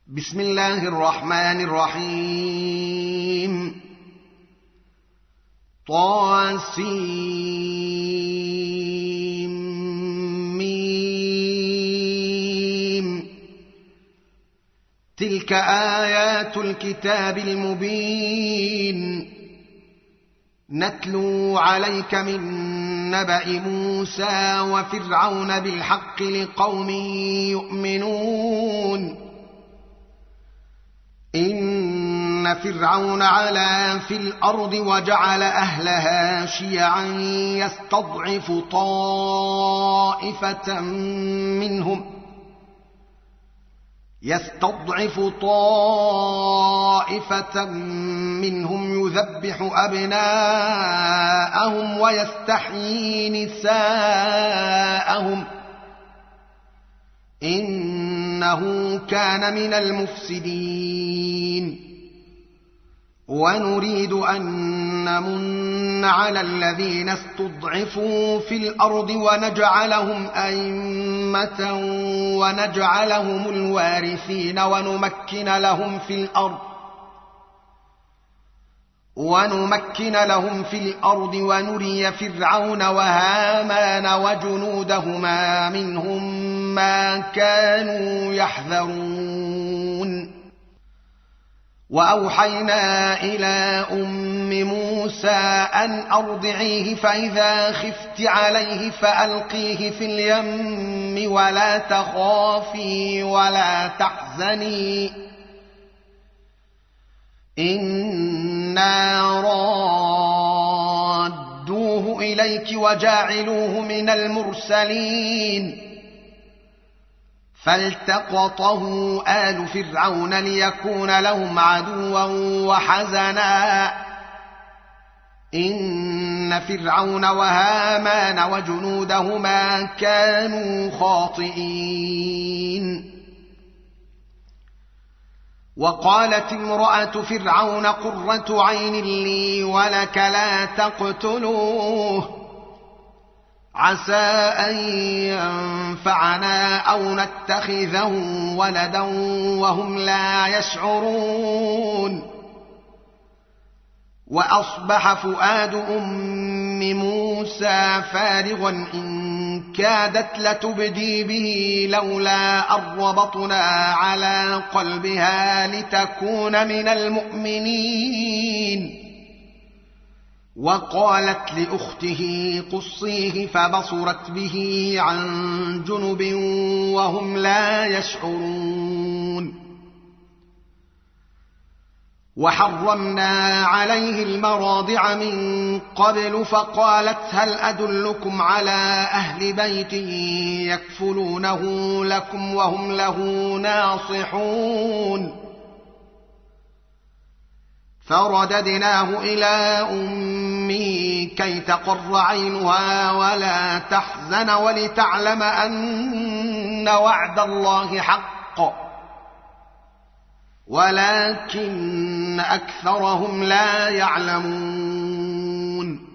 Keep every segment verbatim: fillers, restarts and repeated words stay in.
بسم الله الرحمن الرحيم. طاسيم. تلك آيات الكتاب المبين، نتلو عليك من نبأ موسى وفرعون بالحق لقوم يؤمنون. إن فرعون علا في الأرض وجعل أهلها شيعا يستضعف طائفة منهم يستضعف طائفة منهم يذبح أبناءهم ويستحيي نساءهم، إنه كان من المفسدين. ونريد أن نمن على الذين استضعفوا في الأرض ونجعلهم أئمة ونجعلهم الوارثين ونمكن لهم في الأرض ونمكن لهم في الأرض ونري فرعون وهامان وجنودهما منهم ما كانوا يحذرون. وأوحينا إلى أم موسى أن أرضعيه، فإذا خفت عليه فألقيه في اليم ولا تخافي ولا تحزني، إنا رادوه إليك وجاعلوه من المرسلين. فالتقطه آل فرعون ليكون لهم عدوا وحزنا، إن فرعون وهامان وجنودهما كانوا خاطئين. وقالت امرأة فرعون قرة عين لي ولك لا تقتلوه عسى أن ينفعنا أو نتخذه ولدا وهم لا يشعرون. وأصبح فؤاد أم موسى فارغا إن كادت لتبدي به لولا أن ربطنا على قلبها لتكون من المؤمنين. وقالت لأخته قصيه فبصرت به عن جنب وهم لا يشعرون. وحرمنا عليه المراضع من قبل فقالت هل أدلكم على أهل بيت يكفلونه لكم وهم له ناصحون. فرددناه إلى أمه كي تقر عينها ولا تحزن ولتعلم أن وعد الله حق ولكن أكثرهم لا يعلمون.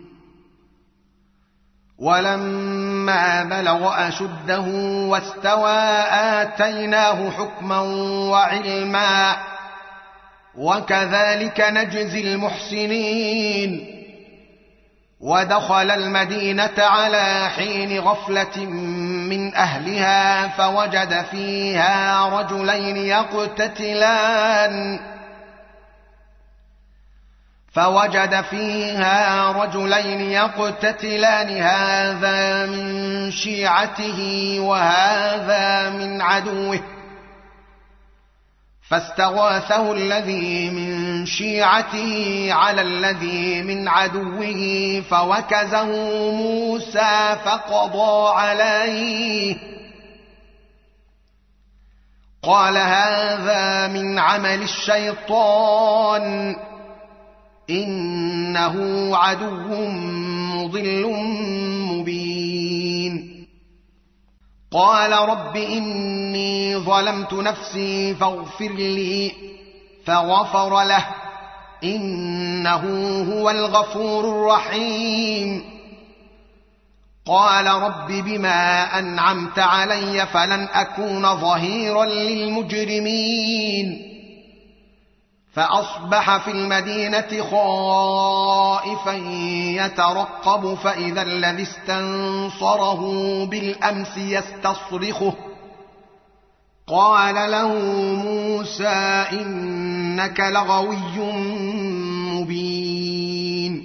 ولما بلغ أشده واستوى آتيناه حكما وعلما وكذلك نجزي المحسنين. ودخل المدينة على حين غفلة من أهلها فوجد فيها رجلين يقتتلان فوجد فيها رجلين يقتتلان هذا من شيعته وهذا من عدوه، فاستغاثه الذي من شيعته على الذي من عدوه فوكزه موسى فقضى عليه. قال هذا من عمل الشيطان إنه عدو مضل مبين. قال رب إني ظلمت نفسي فاغفر لي فغفر له إنه هو الغفور الرحيم. قال رب بما أنعمت علي فلن أكون ظهيرا للمجرمين فأصبح في المدينة خائفا يترقب فإذا الذي استنصره بالأمس يستصرخه قال له موسى إنك لغوي مبين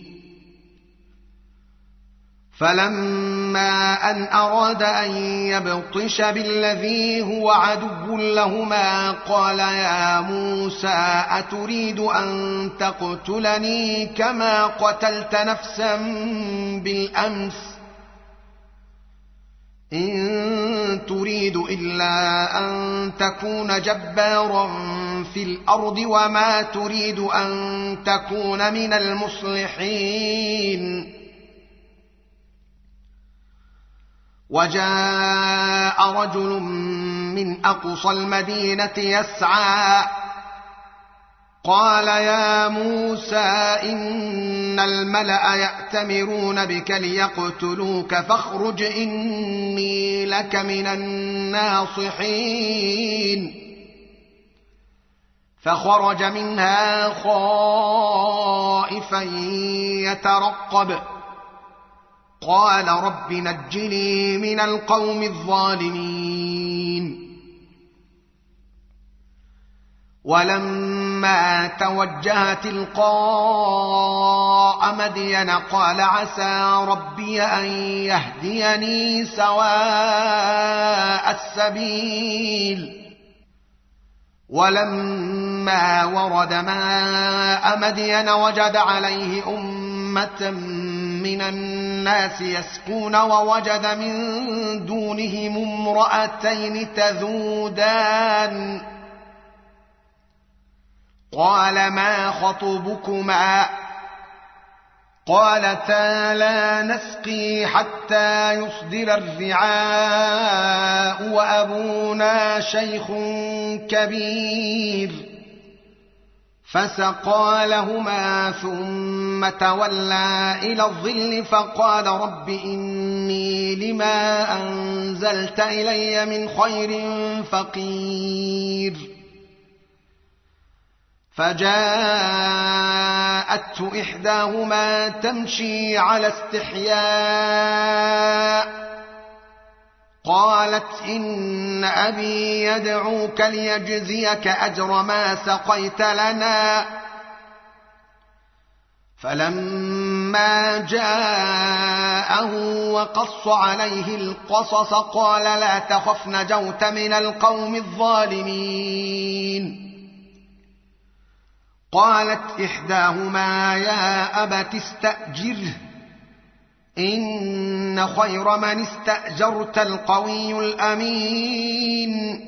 فلما أن أراد أن يبطش بالذي هو عدو لهما قال يا موسى أتريد أن تقتلني كما قتلت نفسا بالأمس إن تريد إلا أن تكون جبارا في الأرض وما تريد أن تكون من المصلحين وجاء رجل من أقصى المدينة يسعى قال يا موسى إن الملأ يأتمرون بك ليقتلوك فاخرج إني لك من الناصحين فخرج منها خائفا يترقب قال رب نجني من القوم الظالمين ولما توجه تلقاء مدين قال عسى ربي أن يهديني سواء السبيل ولما ورد ماء مدين وجد عليه أمة من الناس يسقون ووجد من دونهم امرأتين تذودان قال ما خطبكما قالتا لا نسقي حتى يصدر الرعاء وأبونا شيخ كبير فسقى لهما ثم تولى إلى الظل فقال رب إني لما أنزلت إلي من خير فقير فجاءته إحداهما تمشي على استحياء قالت إن أبي يدعوك ليجزيك أجر ما سقيت لنا فلما جاءه وقص عليه القصص قال لا تخف نجوت من القوم الظالمين قالت إحداهما يا أبت استأجره إن خير من استأجرت القوي الأمين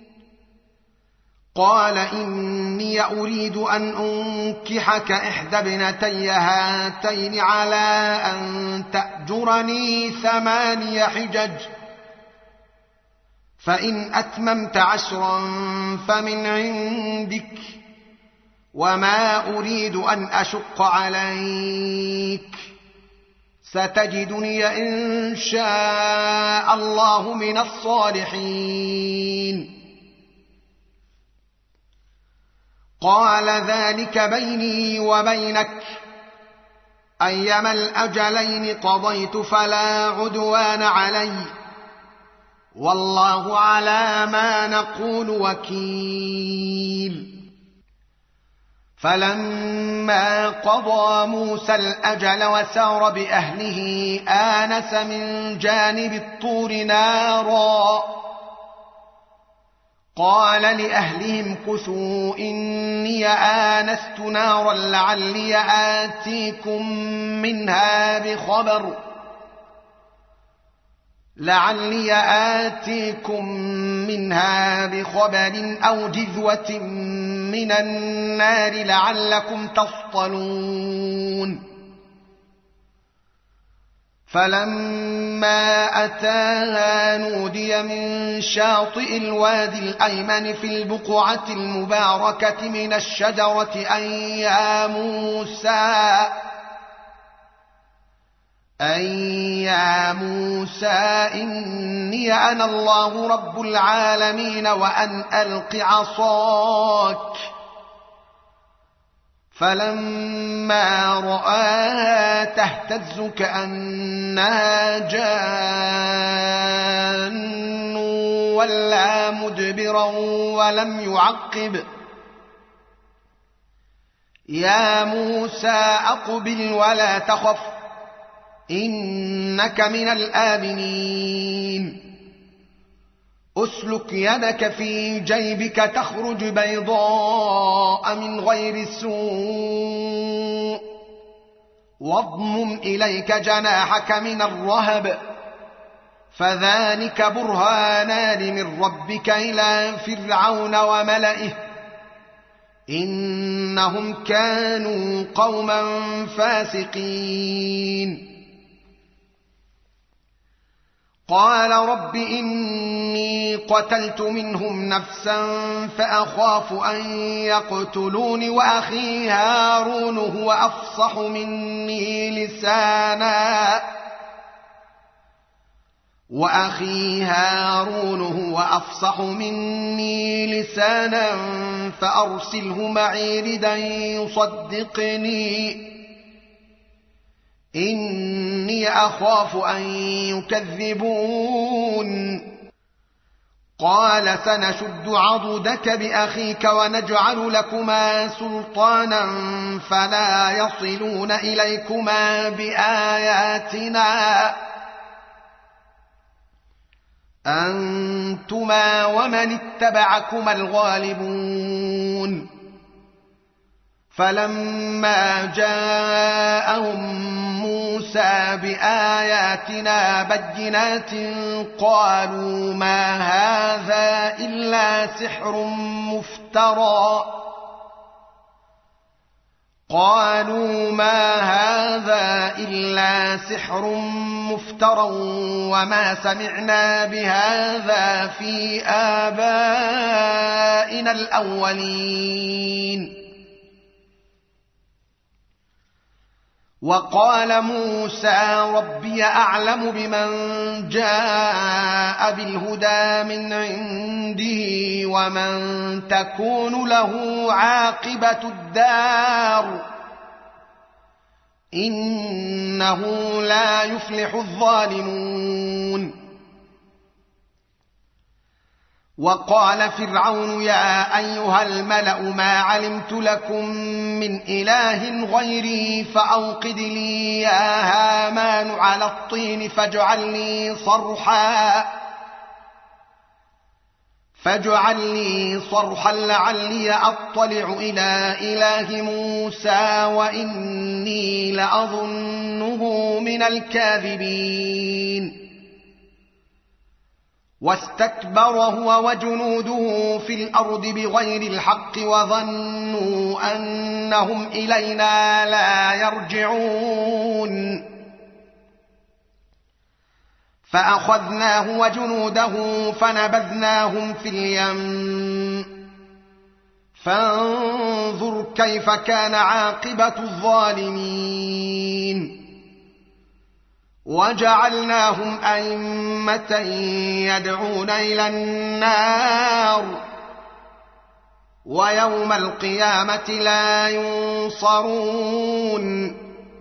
قال إني أريد أن أنكحك إحدى ابنتي هاتين على أن تأجرني ثماني حجج فإن أتممت عشرا فمن عندك وما أريد أن أشق عليك ستجدني إن شاء الله من الصالحين قال ذلك بيني وبينك أيما الأجلين قضيت فلا عدوان علي والله على ما نقول وكيل فلما قضى موسى الأجل وسار بأهله آنس من جانب الطور نارا قال لأهلهم كثوا إني آنست نارا لعلي آتيكم منها بخبر لعلي آتيكم منها بخبر أو جذوة من النار لعلكم تصطلون فلما أتاها نودي من شاطئ الوادي الأيمن في البقعة المباركة من الشجرة أن يا موسى أي يا موسى إني أنا الله رب العالمين وأن ألق عصاك. فلما رآها تهتز كأنها جان ولى مدبرا ولم يعقب. يا موسى أقبل ولا تخف إنك من الآمنين. أسلك يدك في جيبك تخرج بيضاء من غير سوء واضمم إليك جناحك من الرهب فذلك برهانان من ربك إلى فرعون وملئه إنهم كانوا قوما فاسقين. قال رب إني قتلت منهم نفسا فأخاف أن يقتلون وأخي هارون هو أفصح مني لسانا وأخي هارون هو أفصح مني لسانا فأرسله معي ردا يصدقني إني أخاف أن يكذبون. قال سنشد عضدك بأخيك ونجعل لكما سلطانا فلا يصلون إليكما بآياتنا أنتما ومن اتبعكما الغالبون. فلما جاءهم موسى بآياتنا بينات قالوا ما هذا إلا سحر مفترى قالوا ما هذا إلا سحر مفترى وما سمعنا بهذا في آبائنا الأولين. وقال موسى ربي أعلم بمن جاء بالهدى من عنده ومن تكون له عاقبة الدار إنه لا يفلح الظالمون. وقال فرعون يا أيها الملأ ما علمت لكم من إله غيري فأوقد لي يا هامان على الطين فاجعل لي صرحا فاجعل لي صرحا لعلي أطلع إلى إله موسى وإني لأظنه من الكاذبين. واستكبر هو وجنوده في الأرض بغير الحق وظنوا أنهم إلينا لا يرجعون. فأخذناه وجنوده فنبذناهم في اليم فانظر كيف كان عاقبة الظالمين. وجعلناهم أئمة يدعون إلى النار ويوم القيامة لا ينصرون.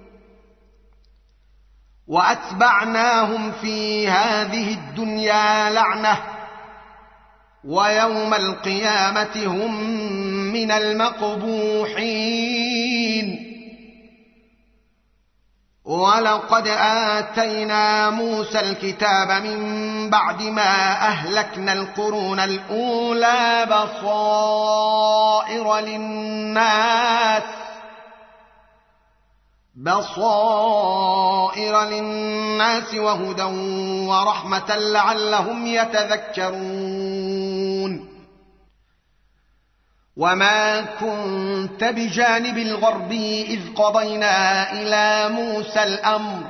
وأتبعناهم في هذه الدنيا لعنة ويوم القيامة هم من المقبوحين. ولقد آتينا موسى الكتاب من بعد ما أهلكنا القرون الأولى بصائر للناس بصائر للناس وهدى ورحمة لعلهم يتذكرون. وما كنت بجانب الغرب إذ قضينا إلى موسى الأمر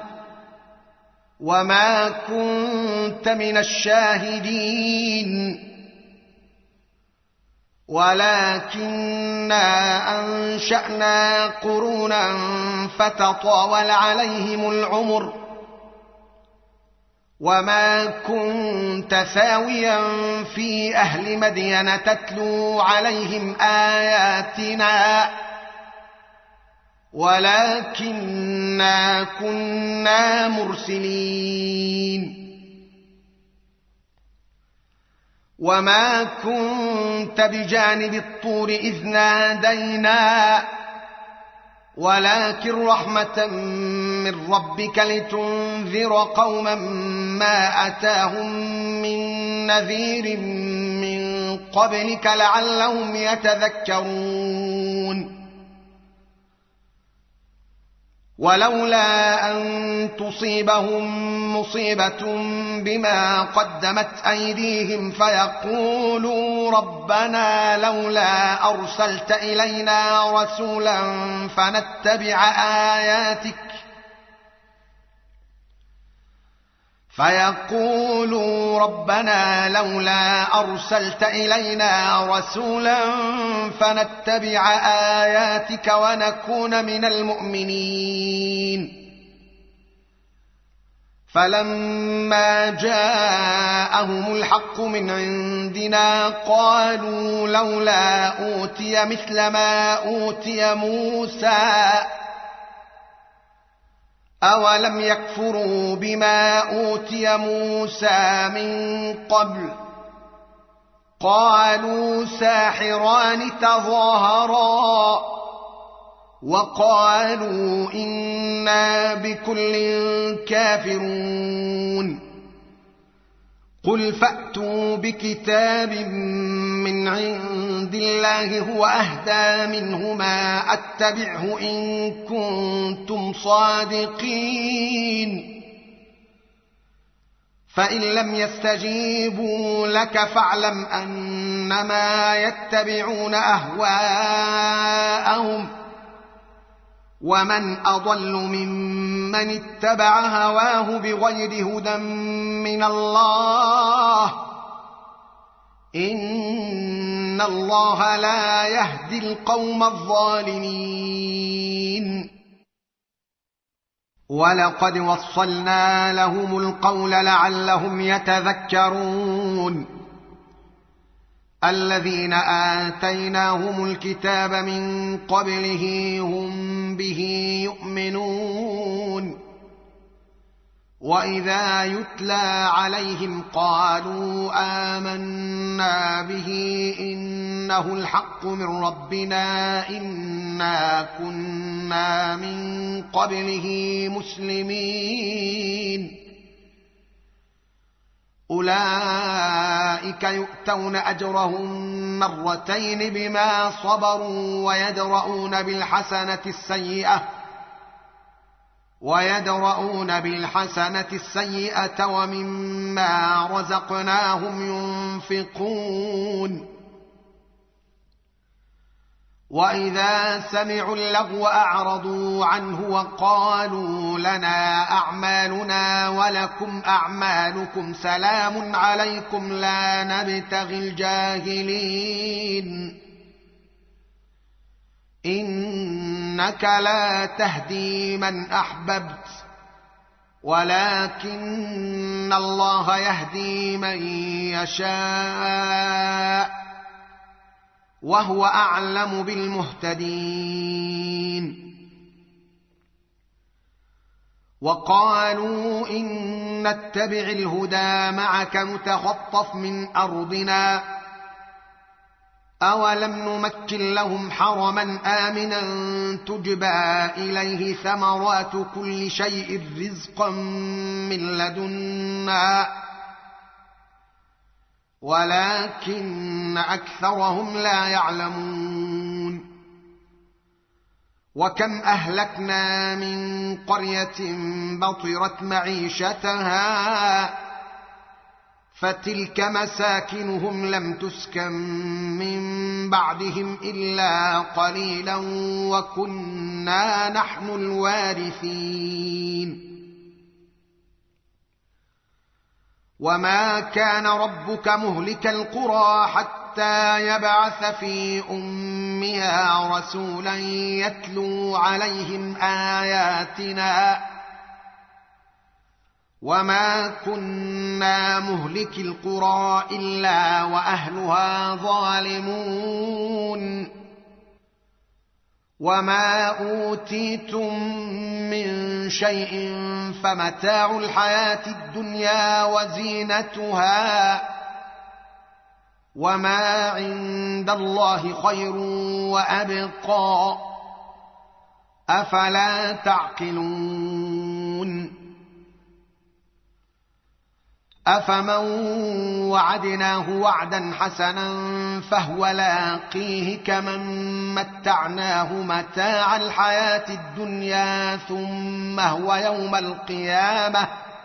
وما كنت من الشاهدين ولكننا أنشأنا قرونا فتطاول عليهم العمر وما كنت ثاويا في أهل مدين تتلو عليهم آياتنا ولكننا كنا مرسلين وما كنت بجانب الطور إذ نادينا ولكن رحمة من ربك لتنذر قوما ما أتاهم من نذير من قبلك لعلهم يتذكرون ولولا أن تصيبهم مصيبة بما قدمت أيديهم فيقولوا ربنا لولا أرسلت إلينا رسولا فنتبع آياتك فيقولوا ربنا لولا أرسلت إلينا رسولا فنتبع آياتك ونكون من المؤمنين فلما جاءهم الحق من عندنا قالوا لولا أوتي مثل ما أوتي موسى أولم يكفروا بما أوتي موسى من قبل قالوا ساحران تظاهرا وقالوا إنا بكل كافرون قل فأتوا بكتاب من عند الله هو أهدى منهما أتبعه إن كنتم صادقين فإن لم يستجيبوا لك فاعلم أنما يتبعون أهواءهم ومن أضل ممن اتبع هواه بغير هدى من الله إن الله لا يهدي القوم الظالمين ولقد وصلنا لهم القول لعلهم يتذكرون الذين آتيناهم الكتاب من قبله هم به يؤمنون وإذا يتلى عليهم قالوا آمنا به إنه الحق من ربنا إنا كنا من قبله مسلمين أولئك يؤتون أجرهم مرتين بما صبروا ويدرؤون بالحسنة السيئة ويدرؤون بالحسنة السيئة ومما رزقناهم ينفقون وإذا سمعوا اللغو أعرضوا عنه وقالوا لنا أعمالنا ولكم أعمالكم سلام عليكم لا نبتغي الجاهلين إنك لا تهدي من أحببت ولكن الله يهدي من يشاء وهو أعلم بالمهتدين وقالوا إن نتبع الهدى معك نتخطف من أرضنا أولم نمكن لهم حرما آمنا تجبى إليه ثمرات كل شيء رزقا من لدنا ولكن أكثرهم لا يعلمون وكم أهلكنا من قرية بطرت معيشتها فتلك مساكنهم لم تسكن من بعدهم إلا قليلا وكنا نحن الوارثين وما كان ربك مهلك القرى حتى يبعث في أمها رسولا يتلو عليهم آياتنا وما كنا مهلكي القرى إلا وأهلها ظالمون وما أوتيتم من شيء فمتاع الحياة الدنيا وزينتها وما عند الله خير وأبقى أفلا تعقلون أفمن وعدناه وعدا حسنا فهو لاقيه كمن متعناه متاع الحياة الدنيا ثم هو يوم القيامة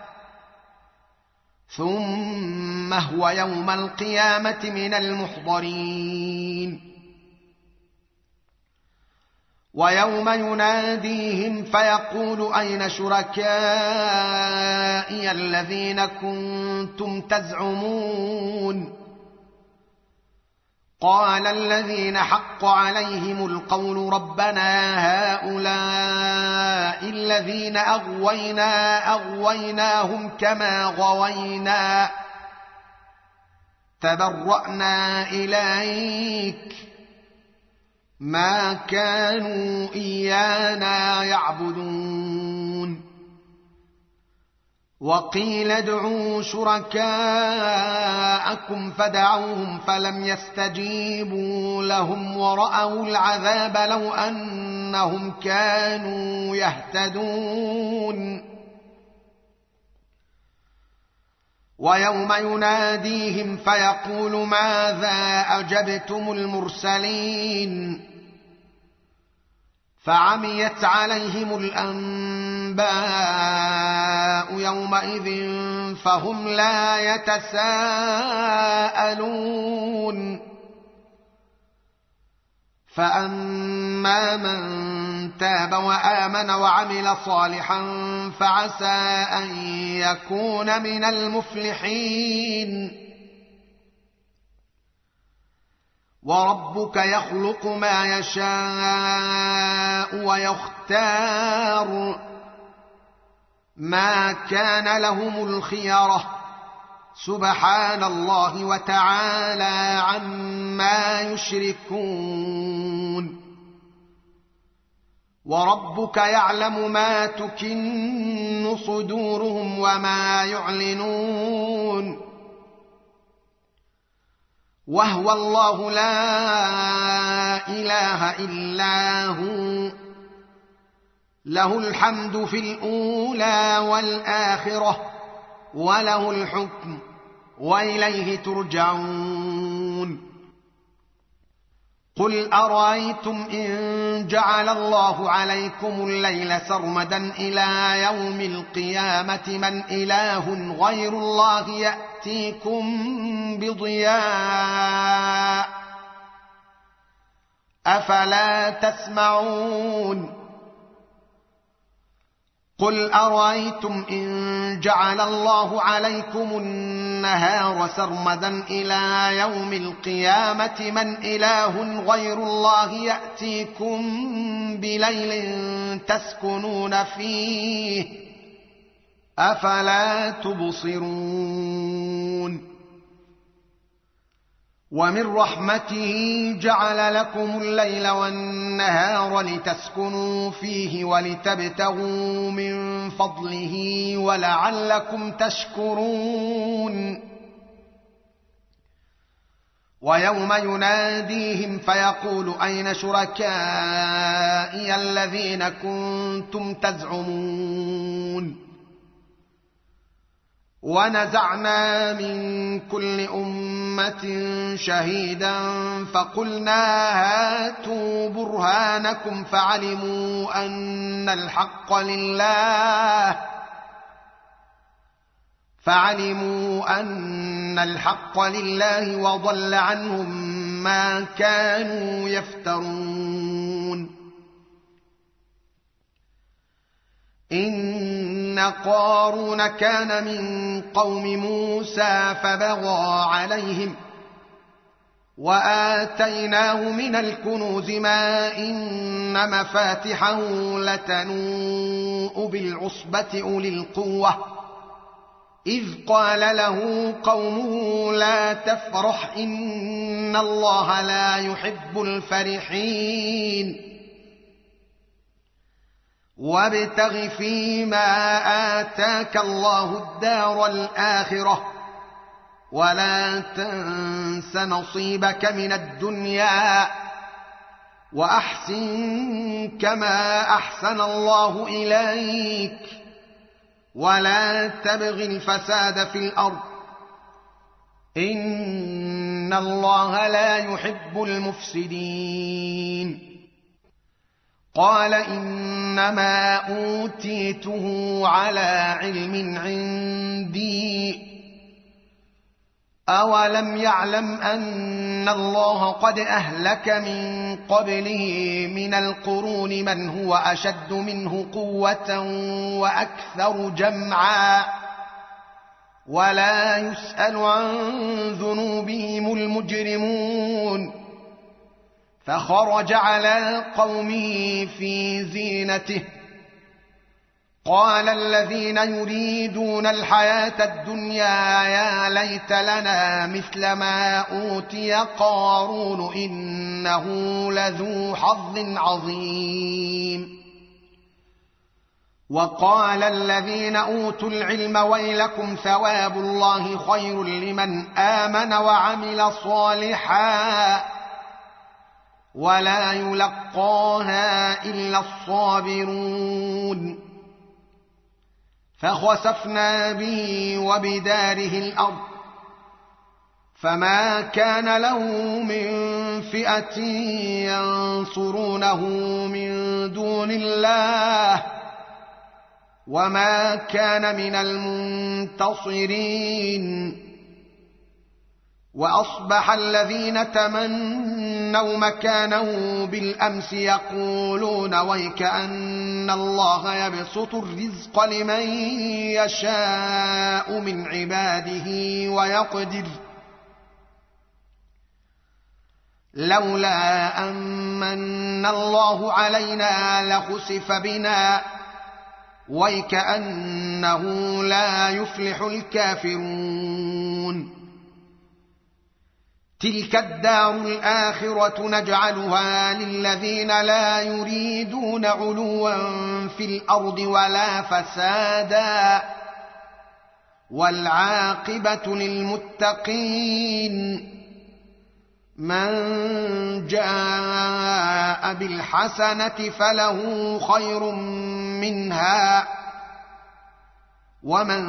ثم هو يوم القيامة من المحضرين ويوم يناديهم فيقول أين شركائي الذين كنتم تزعمون قال الذين حق عليهم القول ربنا هؤلاء الذين أغوينا أغويناهم كما غوينا تبرأنا إليك ما كانوا إيانا يعبدون وقيل ادعوا شركاءكم فدعوهم فلم يستجيبوا لهم ورأوا العذاب لو أنهم كانوا يهتدون ويوم يناديهم فيقول ماذا أجبتم المرسلين فعميت عليهم الأنباء يومئذ فهم لا يتساءلون فأما من تاب وآمن وعمل صالحا فعسى أن يكون من المفلحين وربك يخلق ما يشاء ويختار ما كان لهم الخيرة سبحان الله وتعالى عما يشركون وربك يعلم ما تكن صدورهم وما يعلنون وهو الله لا إله إلا هو له الحمد في الأولى والآخرة وله الحكم وإليه ترجعون قل أرأيتم إن جعل الله عليكم الليل سرمدا إلى يوم القيامة من إله غير الله يأتيكم بضياء أفلا تسمعون قل أرأيتم إن جعل الله عليكم النهار سرمدا إلى يوم القيامة من إله غير الله يأتيكم بليل تسكنون فيه أفلا تبصرون ومن رحمته جعل لكم الليل والنهار لتسكنوا فيه ولتبتغوا من فضله ولعلكم تشكرون ويوم يناديهم فيقول أين شركائي الذين كنتم تزعمون ونزعنا من كل أمة شهيدا فقلنا هاتوا برهانكم فعلموا أن الحق لله فعلموا أن الحق لله وضل عنهم ما كانوا يفترون إن قارون كان من قوم موسى فبغى عليهم وآتيناه من الكنوز ما إن مفاتحه لتنوء بالعصبة أولي القوة إذ قال له قومه لا تفرح إن الله لا يحب الفرحين وابتغ فيما آتاك الله الدار الآخرة ولا تنس نصيبك من الدنيا وأحسن كما أحسن الله إليك ولا تبغ الفساد في الأرض إن الله لا يحب المفسدين قال إنما أوتيته على علم عندي أولم يعلم أن الله قد أهلك من قبله من القرون من هو أشد منه قوة وأكثر جمعا ولا يسأل عن ذنوبهم المجرمون فخرج على قومه في زينته قال الذين يريدون الحياة الدنيا يا ليت لنا مثل ما أوتي قارون إنه لذو حظ عظيم وقال الذين أوتوا العلم ويلكم ثواب الله خير لمن آمن وعمل صالحا ولا يلقاها إلا الصابرون فخسفنا به وبداره الأرض فما كان له من فئة ينصرونه من دون الله وما كان من المنتصرين وأصبح الذين تمنوا مكانه بالأمس يقولون ويكأن الله يبسط الرزق لمن يشاء من عباده ويقدر لولا أمن الله علينا لخسف بنا ويكأنه لا يفلح الكافرون تلك الدار الآخرة نجعلها للذين لا يريدون علوا في الأرض ولا فسادا والعاقبة للمتقين من جاء بالحسنة فله خير منها ومن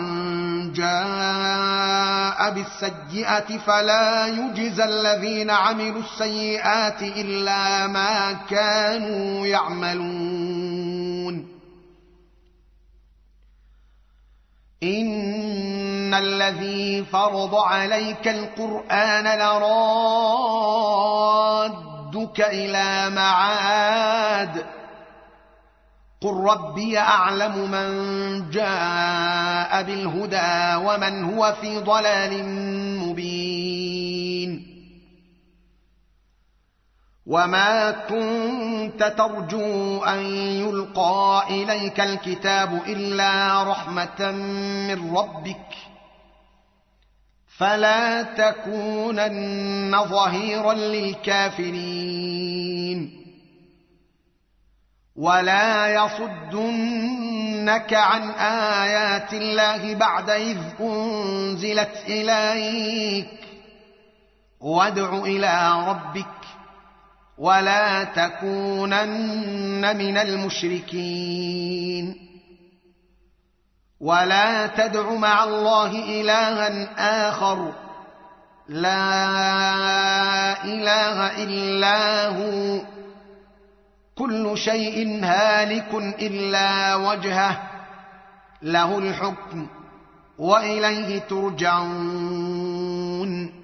جاء بالسيئة فلا يجزى الذين عملوا السيئات إلا ما كانوا يعملون إن الذي فرض عليك القرآن لرادك إلى معاد قل ربي أعلم من جاء بالهدى ومن هو في ضلال مبين وما كنت ترجو أن يلقى إليك الكتاب إلا رحمة من ربك فلا تكونن ظهيرا للكافرين ولا يصدنك عن آيات الله بعد إذ أنزلت إليك وادع إلى ربك ولا تكونن من المشركين ولا تدع مع الله إلها آخر لا إله إلا هو كل شيء هالك إلا وجهه له الحكم وإليه ترجعون